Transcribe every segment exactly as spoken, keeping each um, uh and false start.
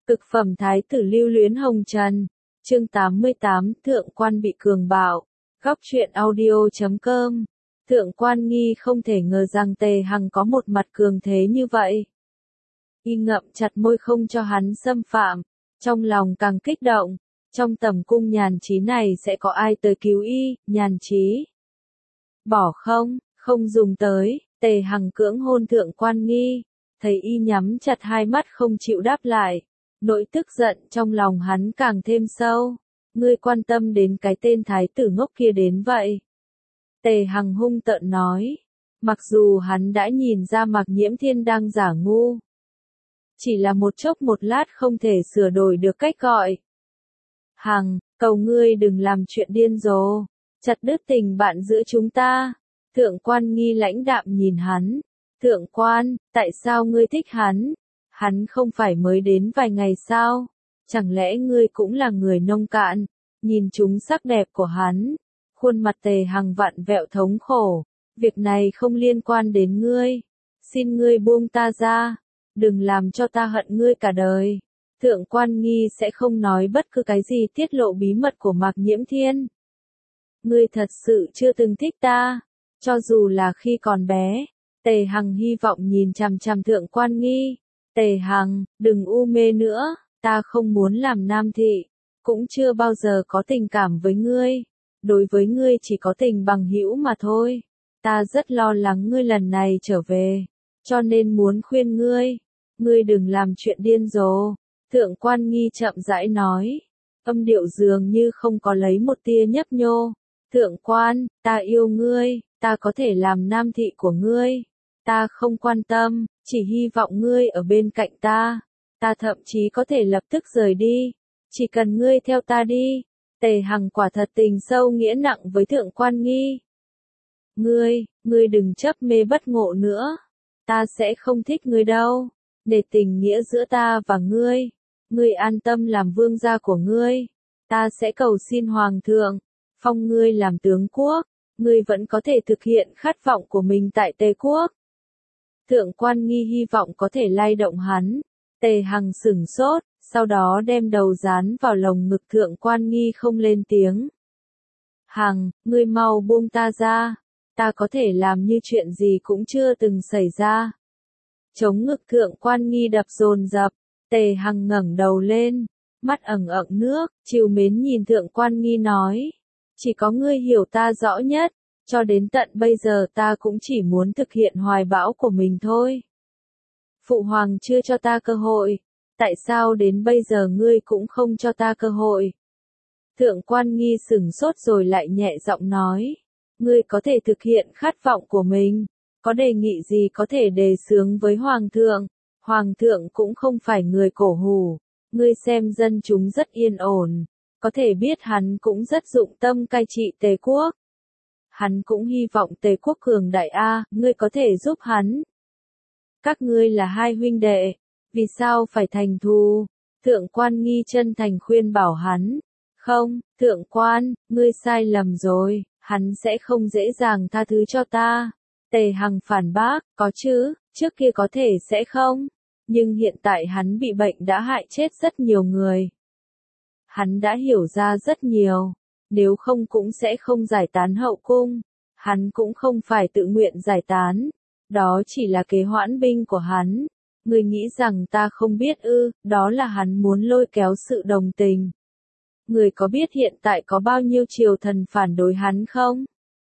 Cực phẩm thái tử lưu luyến hồng trần. Chương tám mươi tám, thượng quan bị cường bạo. Góc truyện audio chấm com. Thượng quan nghi không thể ngờ rằng Tề Hằng có một mặt cường thế như vậy. Y ngậm chặt môi không cho hắn xâm phạm, trong lòng càng kích động. Trong tầm cung Nhàn Chí này sẽ có ai tới cứu y? Nhàn Chí bỏ không, không dùng tới. Tề Hằng cưỡng hôn thượng quan nghi, thấy y nhắm chặt hai mắt không chịu đáp lại. Nỗi tức giận trong lòng hắn càng thêm sâu. Ngươi quan tâm đến cái tên thái tử ngốc kia đến vậy. Tề Hằng hung tợn nói. Mặc dù hắn đã nhìn ra Mạc Nhiễm Thiên đang giả ngu. Chỉ là một chốc một lát không thể sửa đổi được cách gọi. Hằng, cầu ngươi đừng làm chuyện điên rồ. Chặt đứt tình bạn giữa chúng ta. Thượng quan nghi lãnh đạm nhìn hắn. Thượng quan, tại sao ngươi thích hắn? Hắn không phải mới đến vài ngày sao? Chẳng lẽ ngươi cũng là người nông cạn? Nhìn chúng sắc đẹp của hắn. Khuôn mặt Tề Hằng vặn vẹo thống khổ. Việc này không liên quan đến ngươi. Xin ngươi buông ta ra. Đừng làm cho ta hận ngươi cả đời. Thượng quan nghi sẽ không nói bất cứ cái gì tiết lộ bí mật của Mạc Nhiễm Thiên. Ngươi thật sự chưa từng thích ta. Cho dù là khi còn bé. Tề Hằng hy vọng nhìn chằm chằm thượng quan nghi. Tề Hằng, đừng u mê nữa, ta không muốn làm nam thị, cũng chưa bao giờ có tình cảm với ngươi, đối với ngươi chỉ có tình bằng hữu mà thôi. Ta rất lo lắng ngươi lần này trở về, cho nên muốn khuyên ngươi, ngươi đừng làm chuyện điên rồ. Thượng quan nghi chậm rãi nói, âm điệu dường như không có lấy một tia nhấp nhô. Thượng quan, ta yêu ngươi, ta có thể làm nam thị của ngươi. Ta không quan tâm, chỉ hy vọng ngươi ở bên cạnh ta. Ta thậm chí có thể lập tức rời đi. Chỉ cần ngươi theo ta đi. Tề Hằng quả thật tình sâu nghĩa nặng với thượng quan nghi. Ngươi, ngươi đừng chấp mê bất ngộ nữa. Ta sẽ không thích ngươi đâu. Để tình nghĩa giữa ta và ngươi. Ngươi an tâm làm vương gia của ngươi. Ta sẽ cầu xin hoàng thượng. Phong ngươi làm tướng quốc. Ngươi vẫn có thể thực hiện khát vọng của mình tại Tề quốc. Thượng quan nghi hy vọng có thể lay động hắn. Tề Hằng sửng sốt, sau đó đem đầu dán vào lồng ngực thượng quan nghi không lên tiếng. Hằng, ngươi mau buông ta ra. Ta có thể làm như chuyện gì cũng chưa từng xảy ra. Chống ngực thượng quan nghi đập dồn dập. Tề Hằng ngẩng đầu lên. Mắt ẩn ẩn nước, trìu mến nhìn thượng quan nghi nói. Chỉ có ngươi hiểu ta rõ nhất. Cho đến tận bây giờ ta cũng chỉ muốn thực hiện hoài bão của mình thôi. Phụ hoàng chưa cho ta cơ hội. Tại sao đến bây giờ ngươi cũng không cho ta cơ hội? Thượng quan nghi sửng sốt rồi lại nhẹ giọng nói. Ngươi có thể thực hiện khát vọng của mình. Có đề nghị gì có thể đề xướng với hoàng thượng. Hoàng thượng cũng không phải người cổ hủ. Ngươi xem dân chúng rất yên ổn. Có thể biết hắn cũng rất dụng tâm cai trị Tề quốc. Hắn cũng hy vọng Tề quốc cường đại a, ngươi có thể giúp hắn. Các ngươi là hai huynh đệ, vì sao phải thành thù? Thượng quan nghi chân thành khuyên bảo hắn. Không, thượng quan, ngươi sai lầm rồi, hắn sẽ không dễ dàng tha thứ cho ta. Tề Hằng phản bác, có chứ, trước kia có thể sẽ không. Nhưng hiện tại hắn bị bệnh đã hại chết rất nhiều người. Hắn đã hiểu ra rất nhiều. Nếu không cũng sẽ không giải tán hậu cung. Hắn cũng không phải tự nguyện giải tán. Đó chỉ là kế hoãn binh của hắn. Ngươi nghĩ rằng ta không biết ư, đó là hắn muốn lôi kéo sự đồng tình. Ngươi có biết hiện tại có bao nhiêu triều thần phản đối hắn không?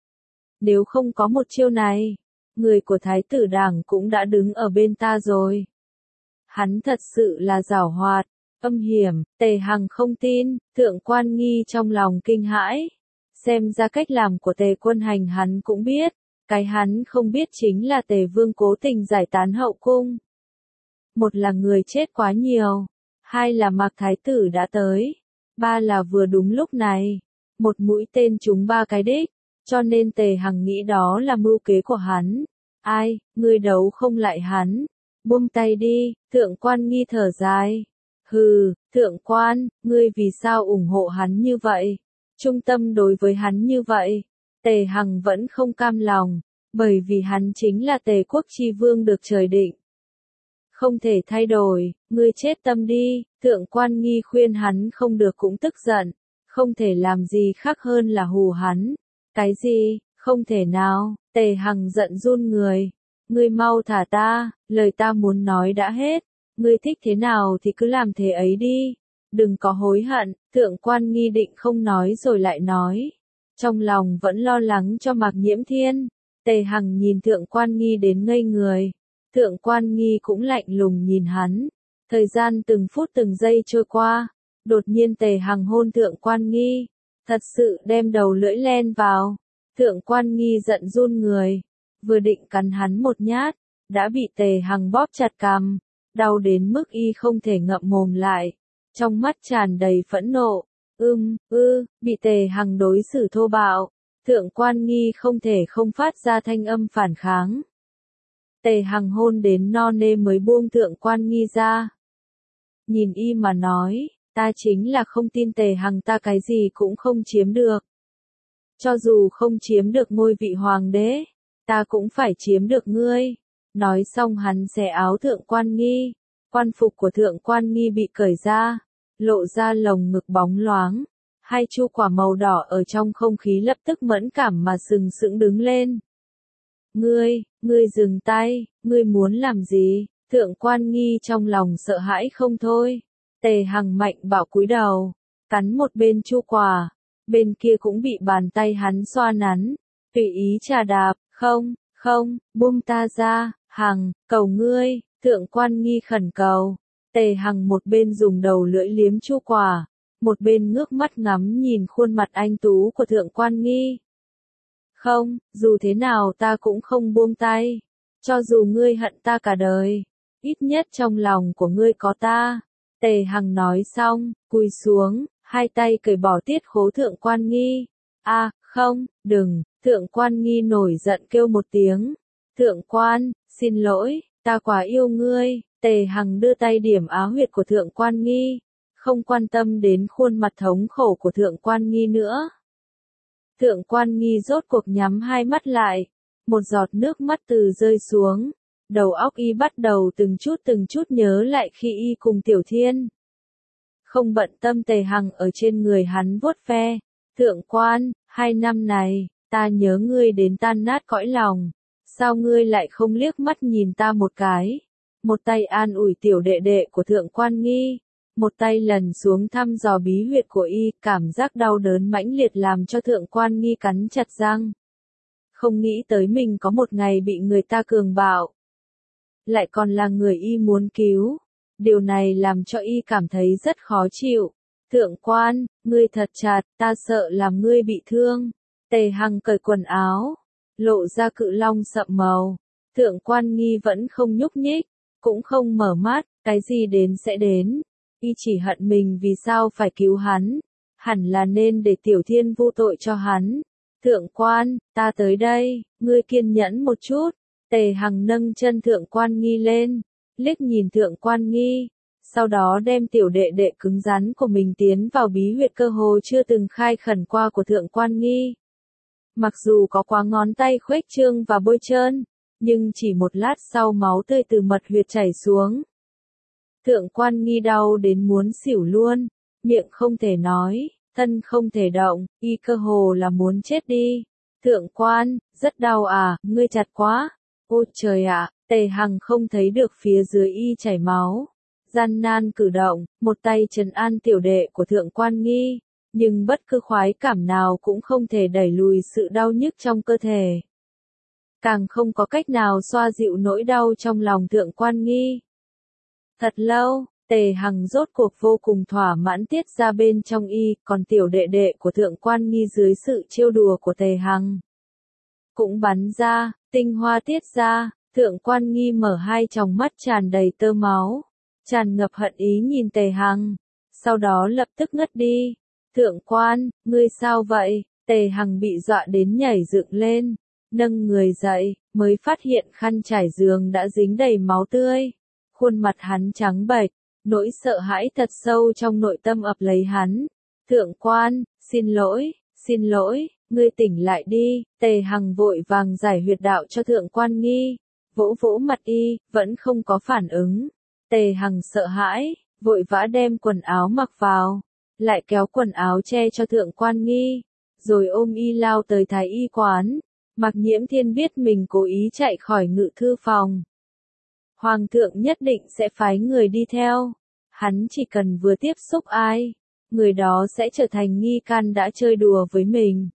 Nếu không có một chiêu này, người của Thái tử Đảng cũng đã đứng ở bên ta rồi. Hắn thật sự là giảo hoạt. Âm hiểm, Tề Hằng không tin, thượng quan nghi trong lòng kinh hãi. Xem ra cách làm của Tề quân hành hắn cũng biết. Cái hắn không biết chính là Tề vương cố tình giải tán hậu cung. Một là người chết quá nhiều. Hai là Mạc Thái tử đã tới. Ba là vừa đúng lúc này. Một mũi tên trúng ba cái đích. Cho nên Tề Hằng nghĩ đó là mưu kế của hắn. Ai, ngươi đấu không lại hắn. Buông tay đi, thượng quan nghi thở dài. Hừ, thượng quan, ngươi vì sao ủng hộ hắn như vậy? Trung tâm đối với hắn như vậy? Tề Hằng vẫn không cam lòng, bởi vì hắn chính là Tề quốc chi vương được trời định. không thể thay đổi, ngươi chết tâm đi, Thượng Quan Nghi khuyên hắn không được cũng tức giận, không thể làm gì khác hơn là hù hắn. Cái gì, không thể nào, Tề Hằng giận run người, ngươi mau thả ta, lời ta muốn nói đã hết, ngươi thích thế nào thì cứ làm thế ấy đi, đừng có hối hận, Thượng Quan Nghi định không nói rồi lại nói, trong lòng vẫn lo lắng cho Mạc Nhiễm Thiên. Tề Hằng nhìn Thượng Quan Nghi đến ngây người, Thượng Quan Nghi cũng lạnh lùng nhìn hắn, thời gian từng phút từng giây trôi qua, đột nhiên Tề Hằng hôn Thượng Quan Nghi, thật sự đem đầu lưỡi len vào, Thượng Quan Nghi giận run người, vừa định cắn hắn một nhát, đã bị Tề Hằng bóp chặt cằm, đau đến mức y không thể ngậm mồm lại, trong mắt tràn đầy phẫn nộ, ưm, ư, bị Tề Hằng đối xử thô bạo, Thượng Quan Nghi không thể không phát ra thanh âm phản kháng. Tề Hằng hôn đến no nê mới buông Thượng Quan Nghi ra. Nhìn y mà nói, ta chính là không tin Tề Hằng ta cái gì cũng không chiếm được. Cho dù không chiếm được ngôi vị hoàng đế, ta cũng phải chiếm được ngươi. Nói xong hắn xẻ áo Thượng Quan Nghi, quan phục của Thượng Quan Nghi bị cởi ra, lộ ra lồng ngực bóng loáng, hai chu quả màu đỏ ở trong không khí lập tức mẫn cảm mà sừng sững đứng lên. Ngươi, ngươi dừng tay, ngươi muốn làm gì? Thượng Quan Nghi trong lòng sợ hãi không thôi. Tề Hằng mạnh bảo cúi đầu, cắn một bên chu quả, bên kia cũng bị bàn tay hắn xoa nắn, tùy ý trà đạp, không, không, buông ta ra, Hằng, cầu ngươi, Thượng Quan Nghi khẩn cầu. Tề Hằng một bên dùng đầu lưỡi liếm chu quả, một bên ngước mắt ngắm nhìn khuôn mặt anh tú của Thượng Quan Nghi. Không, dù thế nào ta cũng không buông tay, cho dù ngươi hận ta cả đời, ít nhất trong lòng của ngươi có ta. Tề Hằng nói xong, cúi xuống, hai tay cởi bỏ tiết khố Thượng Quan Nghi. A, à, không, đừng, Thượng Quan Nghi nổi giận kêu một tiếng. Thượng Quan, xin lỗi, ta quá yêu ngươi. Tề Hằng đưa tay điểm áo huyệt của Thượng Quan Nghi, không quan tâm đến khuôn mặt thống khổ của Thượng Quan Nghi nữa. Thượng Quan Nghi rốt cuộc nhắm hai mắt lại, một giọt nước mắt từ rơi xuống, đầu óc y bắt đầu từng chút từng chút nhớ lại khi y cùng Tiểu Thiên. Không bận tâm Tề Hằng ở trên người hắn vuốt ve, Thượng Quan, hai năm này, ta nhớ ngươi đến tan nát cõi lòng, sao ngươi lại không liếc mắt nhìn ta một cái? Một tay an ủi tiểu đệ đệ của Thượng Quan Nghi, một tay lần xuống thăm dò bí huyệt của y, cảm giác đau đớn mãnh liệt làm cho Thượng Quan Nghi cắn chặt răng. Không nghĩ tới mình có một ngày bị người ta cường bạo, lại còn là người y muốn cứu. Điều này làm cho y cảm thấy rất khó chịu. Thượng Quan, ngươi thật chặt, ta sợ làm ngươi bị thương. Tề Hằng cởi quần áo, lộ ra cự long sậm màu. Thượng Quan Nghi vẫn không nhúc nhích, cũng không mở mắt, cái gì đến sẽ đến. Y chỉ hận mình vì sao phải cứu hắn, hẳn là nên để Tiểu Thiên vu tội cho hắn. Thượng Quan, ta tới đây, ngươi kiên nhẫn một chút. Tề Hằng nâng chân Thượng Quan Nghi lên, liếc nhìn Thượng Quan Nghi, sau đó đem tiểu đệ đệ cứng rắn của mình tiến vào bí huyệt cơ hồ chưa từng khai khẩn qua của Thượng Quan Nghi. Mặc dù có quá ngón tay khuếch trương và bôi trơn, nhưng chỉ một lát sau máu tươi từ mật huyệt chảy xuống. Thượng Quan Nghi đau đến muốn xỉu luôn, miệng không thể nói, thân không thể động, y cơ hồ là muốn chết đi. Thượng Quan, rất đau à, ngươi chặt quá. Ôi trời ạ, Tề Hằng không thấy được phía dưới y chảy máu. Gian nan cử động, một tay trấn an tiểu đệ của Thượng Quan Nghi, nhưng bất cứ khoái cảm nào cũng không thể đẩy lùi sự đau nhức trong cơ thể. Càng không có cách nào xoa dịu nỗi đau trong lòng Thượng Quan Nghi. Thật lâu, Tề Hằng rốt cuộc vô cùng thỏa mãn tiết ra bên trong y, còn tiểu đệ đệ của Thượng Quan Nghi dưới sự trêu đùa của Tề Hằng cũng bắn ra, tinh hoa tiết ra. Thượng Quan Nghi mở hai tròng mắt tràn đầy tơ máu, tràn ngập hận ý nhìn Tề Hằng, sau đó lập tức ngất đi. Thượng Quan, ngươi sao vậy? Tề Hằng bị dọa đến nhảy dựng lên, nâng người dậy, mới phát hiện khăn trải giường đã dính đầy máu tươi. Khuôn mặt hắn trắng bệch, nỗi sợ hãi thật sâu trong nội tâm ập lấy hắn. Thượng Quan, xin lỗi, xin lỗi, ngươi tỉnh lại đi. Tề Hằng vội vàng giải huyệt đạo cho Thượng Quan Nghi, vỗ vỗ mặt y, vẫn không có phản ứng. Tề Hằng sợ hãi, vội vã đem quần áo mặc vào, lại kéo quần áo che cho Thượng Quan Nghi, rồi ôm y lao tới Thái Y quán. Mạc Nhiễm Thiên biết mình cố ý chạy khỏi ngự thư phòng. Hoàng thượng nhất định sẽ phái người đi theo, hắn chỉ cần vừa tiếp xúc ai, người đó sẽ trở thành nghi can đã chơi đùa với mình.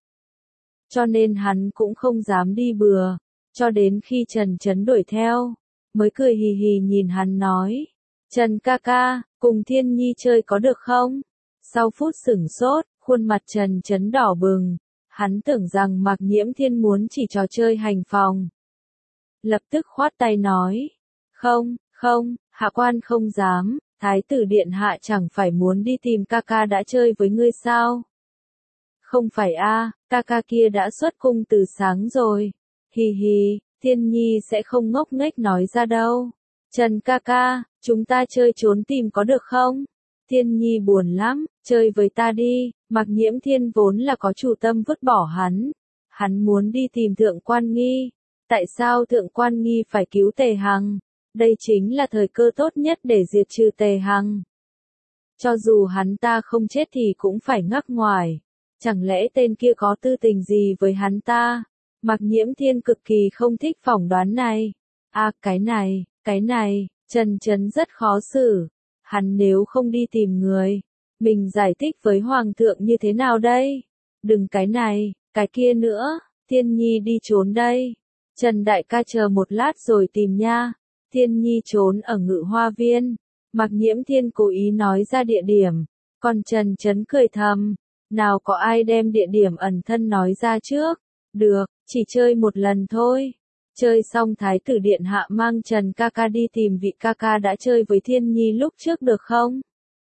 Cho nên hắn cũng không dám đi bừa, cho đến khi Trần Chấn đuổi theo, mới cười hì hì nhìn hắn nói, Trần ca ca, cùng Thiên Nhi chơi có được không? Sau phút sửng sốt, khuôn mặt Trần Chấn đỏ bừng, hắn tưởng rằng Mạc Nhiễm Thiên muốn chỉ trò chơi hành phòng. Lập tức khoát tay nói, không, không, hạ quan không dám, Thái tử điện hạ chẳng phải muốn đi tìm ca ca đã chơi với ngươi sao? Không phải a, ca ca kia đã xuất cung từ sáng rồi. Hì hì, Thiên Nhi sẽ không ngốc nghếch nói ra đâu. Trần ca ca, chúng ta chơi trốn tìm có được không? Thiên Nhi buồn lắm, chơi với ta đi. Mạc Nhiễm Thiên vốn là có chủ tâm vứt bỏ hắn. Hắn muốn đi tìm Thượng Quan Nghi. Tại sao Thượng Quan Nghi phải cứu Tề Hằng? Đây chính là thời cơ tốt nhất để diệt trừ Tề Hằng. Cho dù hắn ta không chết thì cũng phải ngắc ngoài. Chẳng lẽ tên kia có tư tình gì với hắn ta? Mạc Nhiễm Thiên cực kỳ không thích phỏng đoán này. À, cái này, cái này, Trần Chấn rất khó xử. Hắn nếu không đi tìm người, mình giải thích với Hoàng thượng như thế nào đây? Đừng cái này, cái kia nữa, Thiên Nhi đi trốn đây. Trần đại ca chờ một lát rồi tìm nha. Thiên Nhi trốn ở Ngự Hoa Viên. Mạc Nhiễm Thiên cố ý nói ra địa điểm. Còn Trần Chấn cười thầm. Nào có ai đem địa điểm ẩn thân nói ra trước. Được, chỉ chơi một lần thôi. Chơi xong Thái tử điện hạ mang Trần ca ca đi tìm vị ca ca đã chơi với Thiên Nhi lúc trước được không?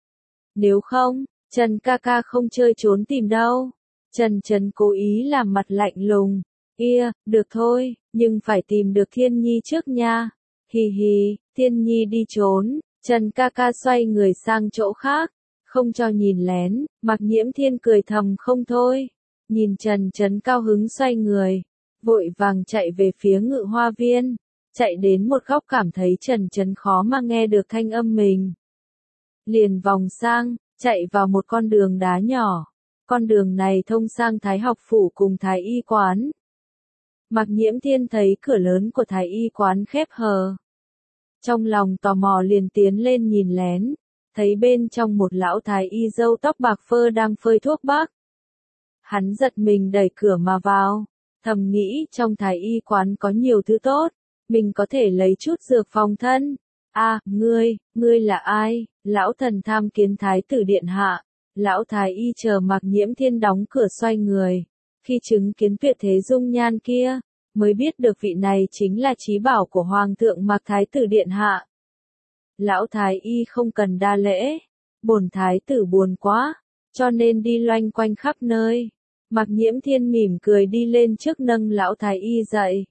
Nếu không, Trần ca ca không chơi trốn tìm đâu. Trần Chấn cố ý làm mặt lạnh lùng. Kia, được thôi, nhưng phải tìm được Thiên Nhi trước nha. Hì hì, Thiên Nhi đi trốn. Trần ca ca xoay người sang chỗ khác. Không cho nhìn lén, Mạc Nhiễm Thiên cười thầm không thôi. Nhìn Trần Chấn cao hứng xoay người, vội vàng chạy về phía Ngự Hoa Viên. Chạy đến một góc cảm thấy Trần Chấn khó mà nghe được thanh âm mình. Liền vòng sang, chạy vào một con đường đá nhỏ. Con đường này thông sang Thái học phủ cùng Thái y quán. Mạc Nhiễm Thiên thấy cửa lớn của Thái y quán khép hờ. Trong lòng tò mò liền tiến lên nhìn lén. Thấy bên trong một lão thái y râu tóc bạc phơ đang phơi thuốc bắc. Hắn giật mình đẩy cửa mà vào, thầm nghĩ trong thái y quán có nhiều thứ tốt, mình có thể lấy chút dược phòng thân. A, à, ngươi, ngươi là ai? Lão thần tham kiến Thái tử điện hạ. Lão thái y chờ Mạc Nhiễm Thiên đóng cửa xoay người, khi chứng kiến tuyệt thế dung nhan kia, mới biết được vị này chính là chí bảo của Hoàng thượng Mạc Thái tử điện hạ. Lão thái y không cần đa lễ, bổn thái tử buồn quá, cho nên đi loanh quanh khắp nơi. Mạc Nhiễm Thiên mỉm cười đi lên trước nâng lão thái y dậy.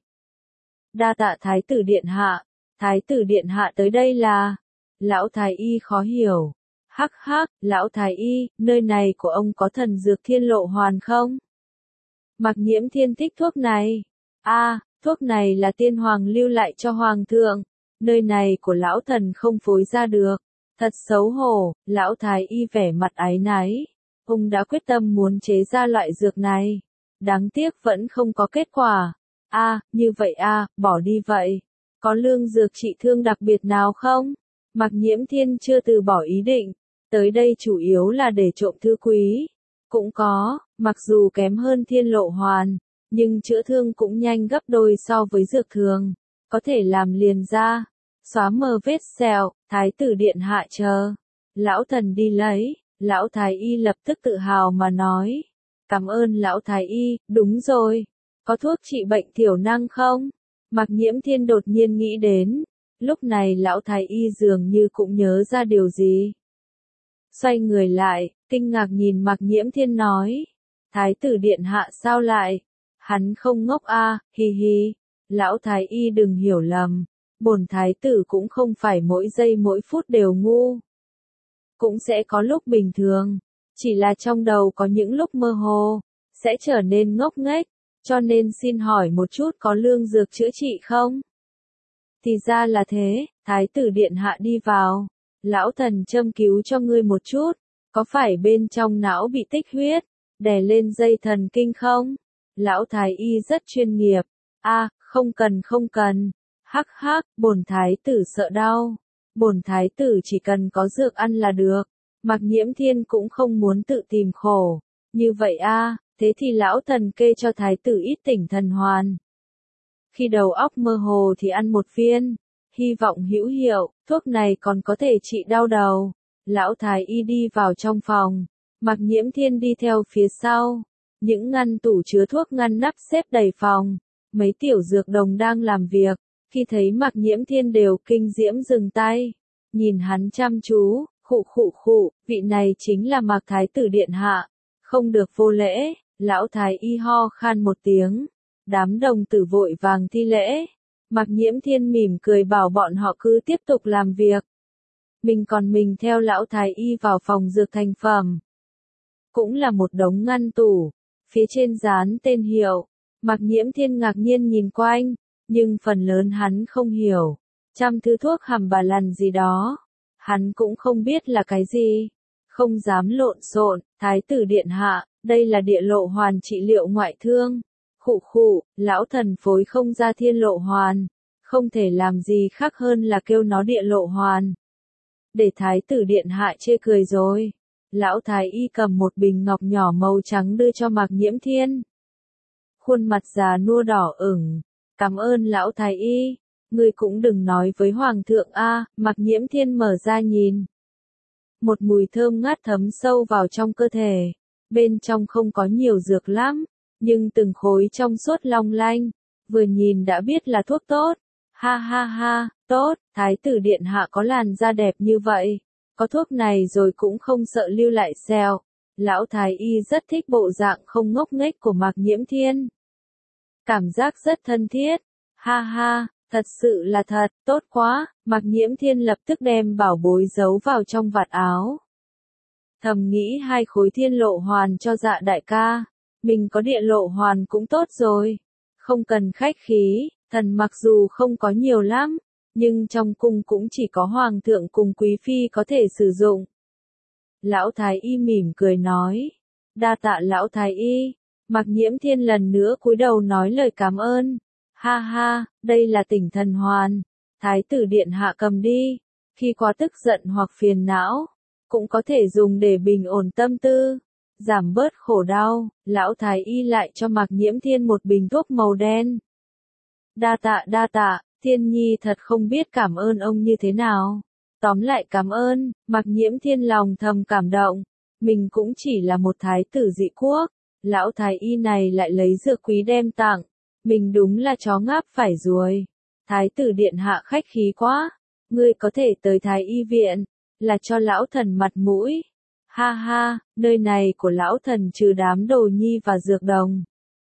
Đa tạ Thái tử điện hạ, Thái tử điện hạ tới đây là... Lão thái y khó hiểu. Hắc hắc, lão thái y, nơi này của ông có thần dược thiên lộ hoàn không? Mạc Nhiễm Thiên thích thuốc này. A, à, thuốc này là tiên hoàng lưu lại cho hoàng thượng. Nơi này của lão thần không phối ra được. Thật xấu hổ, lão thái y vẻ mặt áy náy. Ông đã quyết tâm muốn chế ra loại dược này. Đáng tiếc vẫn không có kết quả. A, à, như vậy a, à, bỏ đi vậy. Có lương dược trị thương đặc biệt nào không? Mạc Nhiễm Thiên chưa từ bỏ ý định. Tới đây chủ yếu là để trộm thư quý. Cũng có, mặc dù kém hơn thiên lộ hoàn, nhưng chữa thương cũng nhanh gấp đôi so với dược thường. Có thể làm liền ra. Xóa mờ vết sẹo, Thái tử điện hạ chờ. Lão thần đi lấy, lão thái y lập tức tự hào mà nói. Cảm ơn lão thái y, đúng rồi. Có thuốc trị bệnh thiểu năng không? Mạc Nhiễm Thiên đột nhiên nghĩ đến. Lúc này lão thái y dường như cũng nhớ ra điều gì. Xoay người lại, kinh ngạc nhìn Mạc Nhiễm Thiên nói. Thái tử điện hạ sao lại? Hắn không ngốc a, à, hi hi. Lão thái y đừng hiểu lầm. Bổn thái tử cũng không phải mỗi giây mỗi phút đều ngu. Cũng sẽ có lúc bình thường. Chỉ là trong đầu có những lúc mơ hồ. Sẽ trở nên ngốc nghếch. Cho nên xin hỏi một chút có lương dược chữa trị không? Thì ra là thế, thái tử điện hạ đi vào. Lão thần châm cứu cho ngươi một chút, có phải bên trong não bị tích huyết, đè lên dây thần kinh không? Lão thái y rất chuyên nghiệp. A, không cần không cần. Hắc hắc, bổn thái tử sợ đau. Bổn thái tử chỉ cần có dược ăn là được. Mạc Nhiễm Thiên cũng không muốn tự tìm khổ. Như vậy a, thế thì lão thần kê cho thái tử ít tỉnh thần hoàn. Khi đầu óc mơ hồ thì ăn một viên, hy vọng hữu hiệu, thuốc này còn có thể trị đau đầu. Lão thái y đi vào trong phòng, Mạc Nhiễm Thiên đi theo phía sau. Những ngăn tủ chứa thuốc ngăn nắp xếp đầy phòng, mấy tiểu dược đồng đang làm việc, khi thấy Mạc Nhiễm Thiên đều kinh diễm dừng tay, nhìn hắn chăm chú, khụ khụ khụ, vị này chính là Mạc Thái tử điện hạ, không được vô lễ. Lão thái y ho khan một tiếng, đám đồng tử vội vàng thi lễ. Mạc Nhiễm Thiên mỉm cười bảo bọn họ cứ tiếp tục làm việc. Mình còn mình theo lão thái y vào phòng dược thành phẩm. Cũng là một đống ngăn tủ, phía trên dán tên hiệu. Mạc Nhiễm Thiên ngạc nhiên nhìn quanh, nhưng phần lớn hắn không hiểu. Trăm thứ thuốc hầm bà lằn gì đó, hắn cũng không biết là cái gì. Không dám lộn xộn, thái tử điện hạ, đây là địa lộ hoàn trị liệu ngoại thương. Khụ khụ, lão thần phối không ra thiên lộ hoàn, không thể làm gì khác hơn là kêu nó địa lộ hoàn. Để thái tử điện hạ chê cười rồi. Lão thái y cầm một bình ngọc nhỏ màu trắng đưa cho Mạc Nhiễm Thiên. Khuôn mặt già nua đỏ ửng. Cảm ơn lão thái y, ngươi cũng đừng nói với hoàng thượng a. Mạc Nhiễm Thiên mở ra nhìn. Một mùi thơm ngát thấm sâu vào trong cơ thể. Bên trong không có nhiều dược lắm, nhưng từng khối trong suốt long lanh, vừa nhìn đã biết là thuốc tốt. Ha ha ha, tốt, thái tử điện hạ có làn da đẹp như vậy, có thuốc này rồi cũng không sợ lưu lại sẹo. Lão thái y rất thích bộ dạng không ngốc nghếch của Mạc Nhiễm Thiên. Cảm giác rất thân thiết. Ha ha, thật sự là thật, tốt quá. Mạc Nhiễm Thiên lập tức đem bảo bối giấu vào trong vạt áo. Thầm nghĩ hai khối thiên lộ hoàn cho dạ đại ca, mình có địa lộ hoàn cũng tốt rồi. Không cần khách khí, thần mặc dù không có nhiều lắm, nhưng trong cung cũng chỉ có hoàng thượng cùng quý phi có thể sử dụng. Lão thái y mỉm cười nói, đa tạ lão thái y. Mạc Nhiễm Thiên lần nữa cúi đầu nói lời cảm ơn. Ha ha, đây là tỉnh thần hoàn, thái tử điện hạ cầm đi, khi quá tức giận hoặc phiền não, cũng có thể dùng để bình ổn tâm tư, giảm bớt khổ đau. Lão thái y lại cho Mạc Nhiễm Thiên một bình thuốc màu đen. Đa tạ đa tạ, Thiên Nhi thật không biết cảm ơn ông như thế nào. Tóm lại cảm ơn. Mạc Nhiễm Thiên lòng thầm cảm động, mình cũng chỉ là một thái tử dị quốc, lão thái y này lại lấy dược quý đem tặng, mình đúng là chó ngáp phải ruồi. Thái tử điện hạ khách khí quá, ngươi có thể tới thái y viện, là cho lão thần mặt mũi. Ha ha, nơi này của lão thần trừ đám đồ nhi và dược đồng,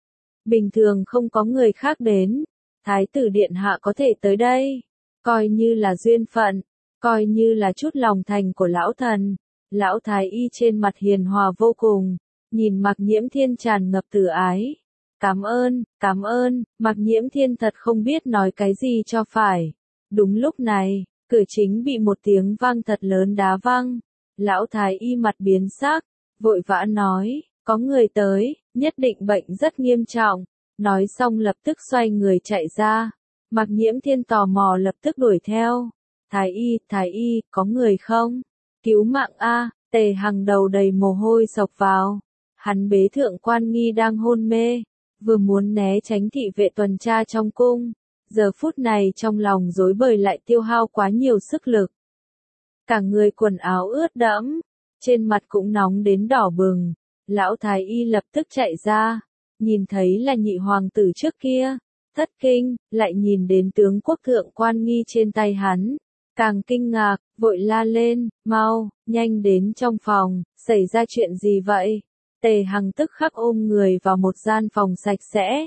bình thường không có người khác đến. Thái tử điện hạ có thể tới đây, coi như là duyên phận, coi như là chút lòng thành của lão thần. Lão thái y trên mặt hiền hòa vô cùng, nhìn Mạc Nhiễm Thiên tràn ngập từ ái. Cảm ơn, cảm ơn. Mạc Nhiễm Thiên thật không biết nói cái gì cho phải. Đúng lúc này, cửa chính bị một tiếng vang thật lớn đá văng. Lão thái y mặt biến sắc, vội vã nói, có người tới, nhất định bệnh rất nghiêm trọng. Nói xong lập tức xoay người chạy ra. Mạc Nhiễm Thiên tò mò lập tức đuổi theo. Thái y, thái y, có người không? Cứu mạng a. Tề Hằng đầu đầy mồ hôi xộc vào. Hắn bế thượng quan nghi đang hôn mê, vừa muốn né tránh thị vệ tuần tra trong cung, giờ phút này trong lòng rối bời lại tiêu hao quá nhiều sức lực. Cả người quần áo ướt đẫm, trên mặt cũng nóng đến đỏ bừng. Lão thái y lập tức chạy ra, nhìn thấy là nhị hoàng tử trước kia, thất kinh, lại nhìn đến tướng quốc thượng quan nghi trên tay hắn, càng kinh ngạc, vội la lên, mau, nhanh đến trong phòng, xảy ra chuyện gì vậy? Tề Hằng tức khắc ôm người vào một gian phòng sạch sẽ,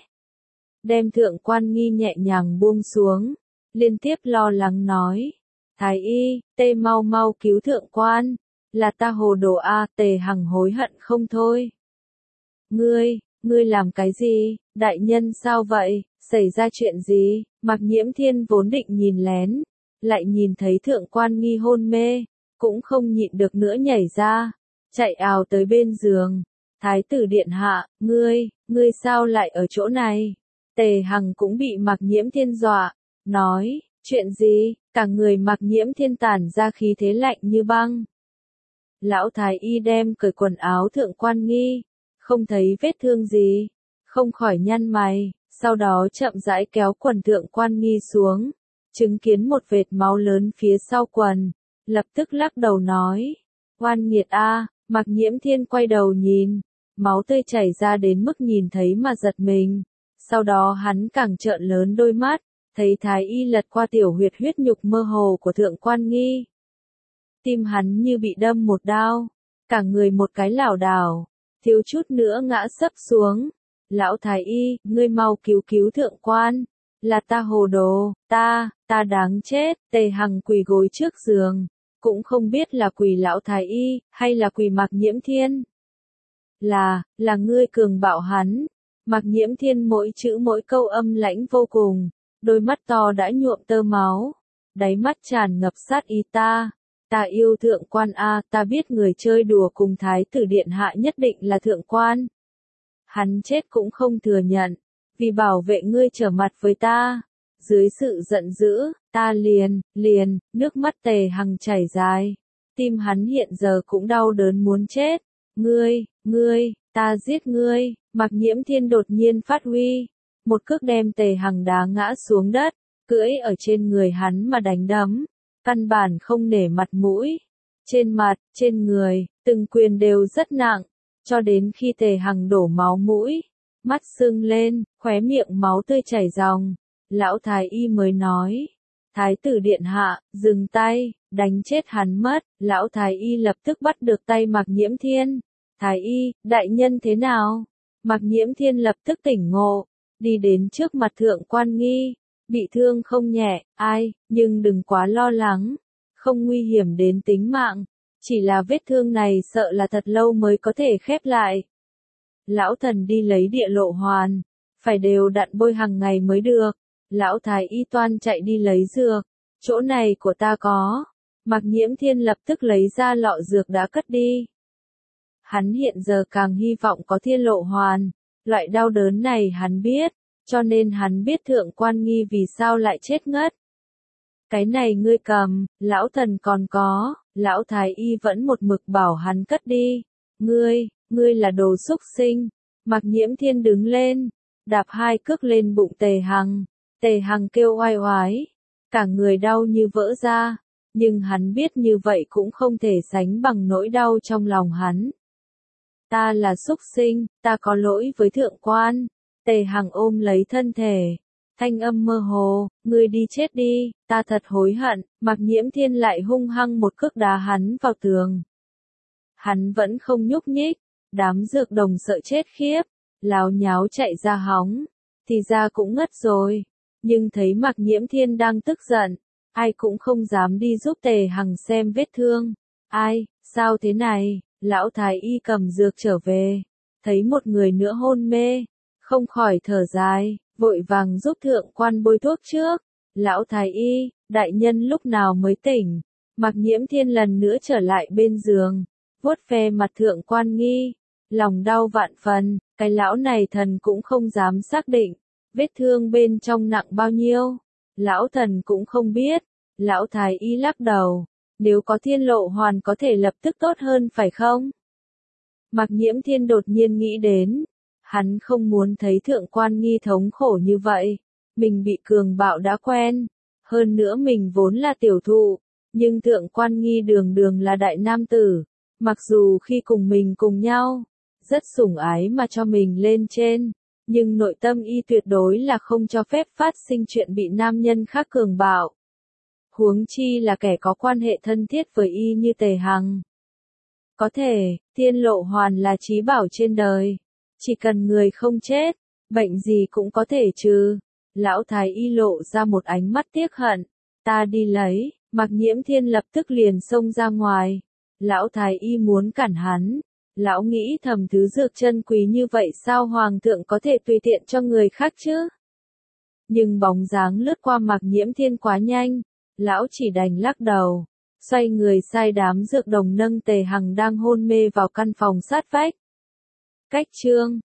đem thượng quan nghi nhẹ nhàng buông xuống, liên tiếp lo lắng nói, thái y, tê mau mau cứu thượng quan, là ta hồ đồ a. Tề Hằng hối hận không thôi. Ngươi, ngươi làm cái gì? Đại nhân sao vậy? Xảy ra chuyện gì? Mạc Nhiễm Thiên vốn định nhìn lén, lại nhìn thấy Thượng Quan Nghi hôn mê, cũng không nhịn được nữa nhảy ra, chạy ào tới bên giường. Thái tử điện hạ, ngươi, ngươi sao lại ở chỗ này? Tề Hằng cũng bị Mạc Nhiễm Thiên dọa, nói, chuyện gì? Cả người Mạc Nhiễm Thiên tản ra khí thế lạnh như băng. Lão Thái Y đem cởi quần áo Thượng Quan Nghi, không thấy vết thương gì, không khỏi nhăn mày, sau đó chậm rãi kéo quần Thượng Quan Nghi xuống, chứng kiến một vệt máu lớn phía sau quần, lập tức lắc đầu nói, oan nghiệt a. Mạc Nhiễm Thiên quay đầu nhìn, máu tươi chảy ra đến mức nhìn thấy mà giật mình, sau đó hắn càng trợn lớn đôi mắt, thấy Thái Y lật qua tiểu huyệt huyết nhục mơ hồ của Thượng Quan Nghi. Tim hắn như bị đâm một đao, cả người một cái lảo đảo, thiếu chút nữa ngã sấp xuống. Lão Thái Y, ngươi mau cứu cứu Thượng Quan, là ta hồ đồ, ta, ta đáng chết. Tề Hằng quỳ gối trước giường, cũng không biết là quỳ Lão Thái Y, hay là quỳ Mạc Nhiễm Thiên. Là, là ngươi cường bạo hắn. Mạc Nhiễm Thiên mỗi chữ mỗi câu âm lãnh vô cùng, đôi mắt to đã nhuộm tơ máu, đáy mắt tràn ngập sát ý ta. Ta yêu Thượng Quan a, ta biết người chơi đùa cùng Thái tử điện hạ nhất định là Thượng Quan. Hắn chết cũng không thừa nhận, vì bảo vệ ngươi trở mặt với ta. Dưới sự giận dữ, ta liền, liền, nước mắt Tề Hằng chảy dài. Tim hắn hiện giờ cũng đau đớn muốn chết. Ngươi, ngươi, ta giết ngươi. Mạc Nhiễm Thiên đột nhiên phát huy, một cước đem Tề Hằng đá ngã xuống đất, cưỡi ở trên người hắn mà đánh đấm, căn bản không nể mặt mũi. Trên mặt, trên người, từng quyền đều rất nặng, cho đến khi Tề Hằng đổ máu mũi, mắt sưng lên, khóe miệng máu tươi chảy ròng, Lão Thái Y mới nói, Thái tử điện hạ, dừng tay, đánh chết hắn mất. Lão Thái Y lập tức bắt được tay Mạc Nhiễm Thiên. Thái Y, đại nhân thế nào? Mạc Nhiễm Thiên lập tức tỉnh ngộ, đi đến trước mặt Thượng Quan Nghi, bị thương không nhẹ, ai, nhưng đừng quá lo lắng, không nguy hiểm đến tính mạng, chỉ là vết thương này sợ là thật lâu mới có thể khép lại. Lão thần đi lấy địa lộ hoàn, phải đều đặn bôi hàng ngày mới được. Lão Thái Y toan chạy đi lấy dược, chỗ này của ta có. Mạc Nhiễm Thiên lập tức lấy ra lọ dược đã cất đi. Hắn hiện giờ càng hy vọng có thiên lộ hoàn, loại đau đớn này hắn biết, cho nên hắn biết Thượng Quan Nghi vì sao lại chết ngất. Cái này ngươi cầm, lão thần còn có. Lão Thái Y vẫn một mực bảo hắn cất đi. Ngươi, ngươi là đồ xúc sinh. Mạc Nhiễm Thiên đứng lên, đạp hai cước lên bụng Tề Hằng. Tề Hằng kêu oai oái, cả người đau như vỡ ra, nhưng hắn biết như vậy cũng không thể sánh bằng nỗi đau trong lòng hắn. Ta là xúc sinh, ta có lỗi với Thượng Quan. Tề Hằng ôm lấy thân thể, thanh âm mơ hồ, ngươi đi chết đi, ta thật hối hận. Mạc Nhiễm Thiên lại hung hăng một cước đá hắn vào tường. Hắn vẫn không nhúc nhích, đám dược đồng sợ chết khiếp, láo nháo chạy ra hóng, thì ra cũng ngất rồi. Nhưng thấy Mạc Nhiễm Thiên đang tức giận, ai cũng không dám đi giúp Tề Hằng xem vết thương. Ai, sao thế này? Lão Thái Y cầm dược trở về, thấy một người nữa hôn mê, không khỏi thở dài, vội vàng giúp Thượng Quan bôi thuốc trước. Lão Thái Y, đại nhân lúc nào mới tỉnh? Mạc Nhiễm Thiên lần nữa trở lại bên giường, vuốt ve mặt Thượng Quan Nghi, lòng đau vạn phần, cái lão này thần cũng không dám xác định, vết thương bên trong nặng bao nhiêu. Lão thần cũng không biết. Lão Thái Y lắc đầu, nếu có thiên lộ hoàn có thể lập tức tốt hơn phải không? Mạc Nhiễm Thiên đột nhiên nghĩ đến, hắn không muốn thấy Thượng Quan Nghi thống khổ như vậy, mình bị cường bạo đã quen, hơn nữa mình vốn là tiểu thụ, nhưng Thượng Quan Nghi đường đường là đại nam tử, mặc dù khi cùng mình cùng nhau, rất sủng ái mà cho mình lên trên, nhưng nội tâm y tuyệt đối là không cho phép phát sinh chuyện bị nam nhân khác cường bạo. Huống chi là kẻ có quan hệ thân thiết với y như Tề Hằng. Có thể, thiên lộ hoàn là chí bảo trên đời. Chỉ cần người không chết, bệnh gì cũng có thể trừ. Lão Thái Y lộ ra một ánh mắt tiếc hận. Ta đi lấy. Mạc Nhiễm Thiên lập tức liền xông ra ngoài. Lão Thái Y muốn cản hắn. Lão nghĩ thầm thứ dược chân quý như vậy sao Hoàng thượng có thể tùy tiện cho người khác chứ? Nhưng bóng dáng lướt qua Mạc Nhiễm Thiên quá nhanh, lão chỉ đành lắc đầu, xoay người sai đám dược đồng nâng Tề Hằng đang hôn mê vào căn phòng sát vách. Cách chương